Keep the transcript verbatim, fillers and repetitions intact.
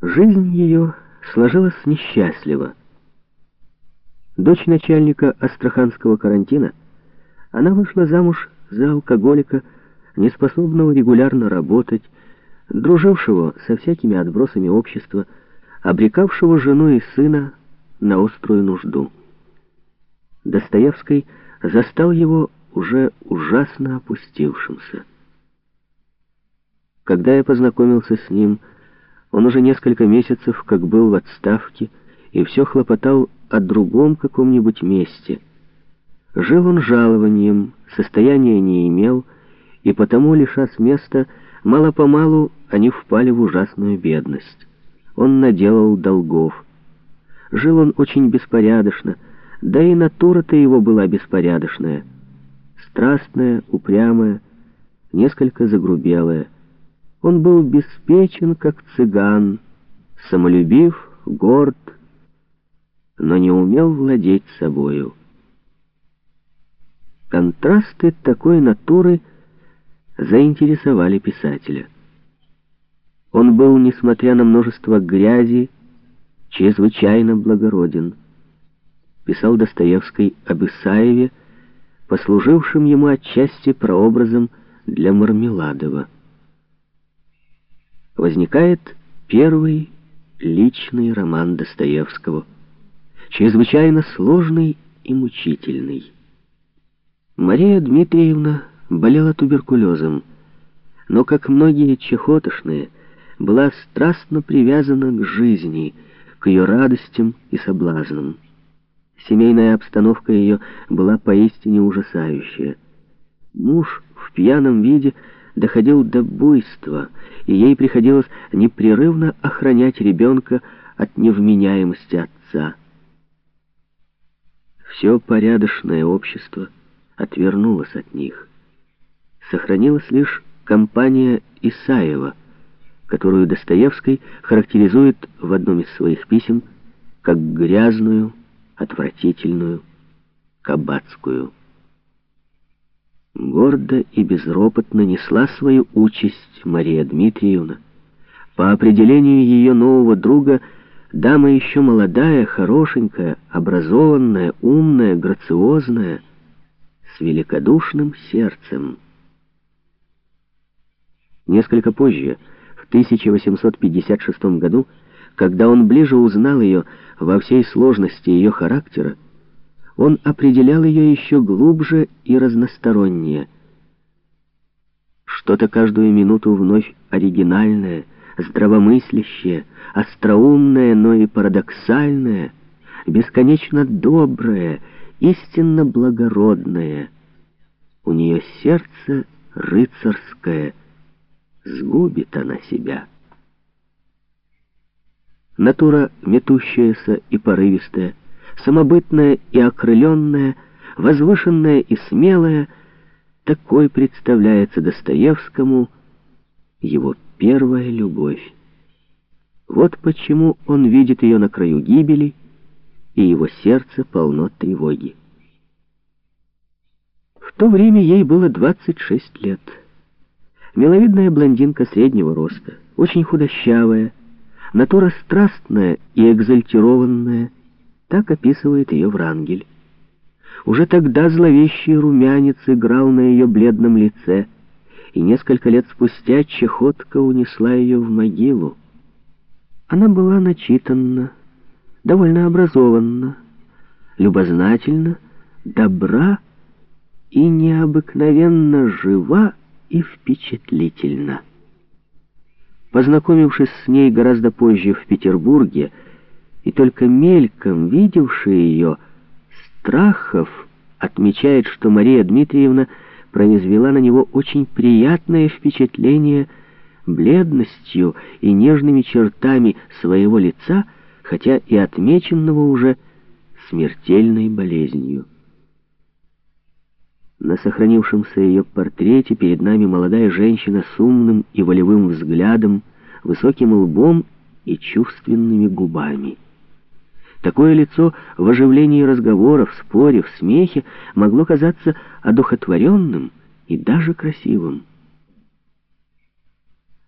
Жизнь ее сложилась несчастливо. Дочь начальника астраханского карантина, она вышла замуж за алкоголика, неспособного регулярно работать, дружившего со всякими отбросами общества, обрекавшего жену и сына на острую нужду. Достоевский застал его уже ужасно опустившимся. Когда я познакомился с ним, он уже несколько месяцев как был в отставке и все хлопотал о другом каком-нибудь месте. Жил он жалованием, состояния не имел, и потому, лишась места, мало-помалу они впали в ужасную бедность. Он наделал долгов. Жил он очень беспорядочно, да и натура-то его была беспорядочная, страстная, упрямая, несколько загрубелая. Он был беспечен, как цыган, самолюбив, горд, но не умел владеть собою. Контрасты такой натуры заинтересовали писателя. Он был, несмотря на множество грязи, чрезвычайно благороден. Писал Достоевский об Исаеве, послужившем ему отчасти прообразом для Мармеладова. Возникает первый личный роман Достоевского, чрезвычайно сложный и мучительный. Мария Дмитриевна болела туберкулезом, но, как многие чахотошные, была страстно привязана к жизни, к ее радостям и соблазнам. Семейная обстановка ее была поистине ужасающая. Муж в пьяном виде доходил до буйства, и ей приходилось непрерывно охранять ребенка от невменяемости отца. Все порядочное общество отвернулось от них. Сохранилась лишь компания Исаева, которую Достоевский характеризует в одном из своих писем как грязную, отвратительную, кабацкую. Гордо и безропотно несла свою участь Мария Дмитриевна. По определению ее нового друга, дама еще молодая, хорошенькая, образованная, умная, грациозная, с великодушным сердцем. Несколько позже, в тысяча восемьсот пятьдесят шестом году, когда он ближе узнал ее во всей сложности ее характера, он определял ее еще глубже и разностороннее. Что-то каждую минуту вновь оригинальное, здравомыслящее, остроумное, но и парадоксальное, бесконечно доброе, истинно благородное. У нее сердце рыцарское, сгубит она себя. Натура метущаяся и порывистая, самобытная и окрыленная, возвышенная и смелая, такой представляется Достоевскому его первая любовь. Вот почему он видит ее на краю гибели, и его сердце полно тревоги. В то время ей было двадцать шесть лет. Миловидная блондинка среднего роста, очень худощавая, натура страстная и экзальтированная, так описывает ее Врангель. Уже тогда зловещий румянец играл на ее бледном лице, и несколько лет спустя чахотка унесла ее в могилу. Она была начитанна, довольно образованна, любознательна, добра и необыкновенно жива и впечатлительна. Познакомившись с ней гораздо позже в Петербурге, и только мельком видевший ее, Страхов отмечает, что Мария Дмитриевна произвела на него очень приятное впечатление бледностью и нежными чертами своего лица, хотя и отмеченного уже смертельной болезнью. На сохранившемся ее портрете перед нами молодая женщина с умным и волевым взглядом, высоким лбом и чувственными губами. Такое лицо в оживлении разговора, в споре, в смехе могло казаться одухотворенным и даже красивым.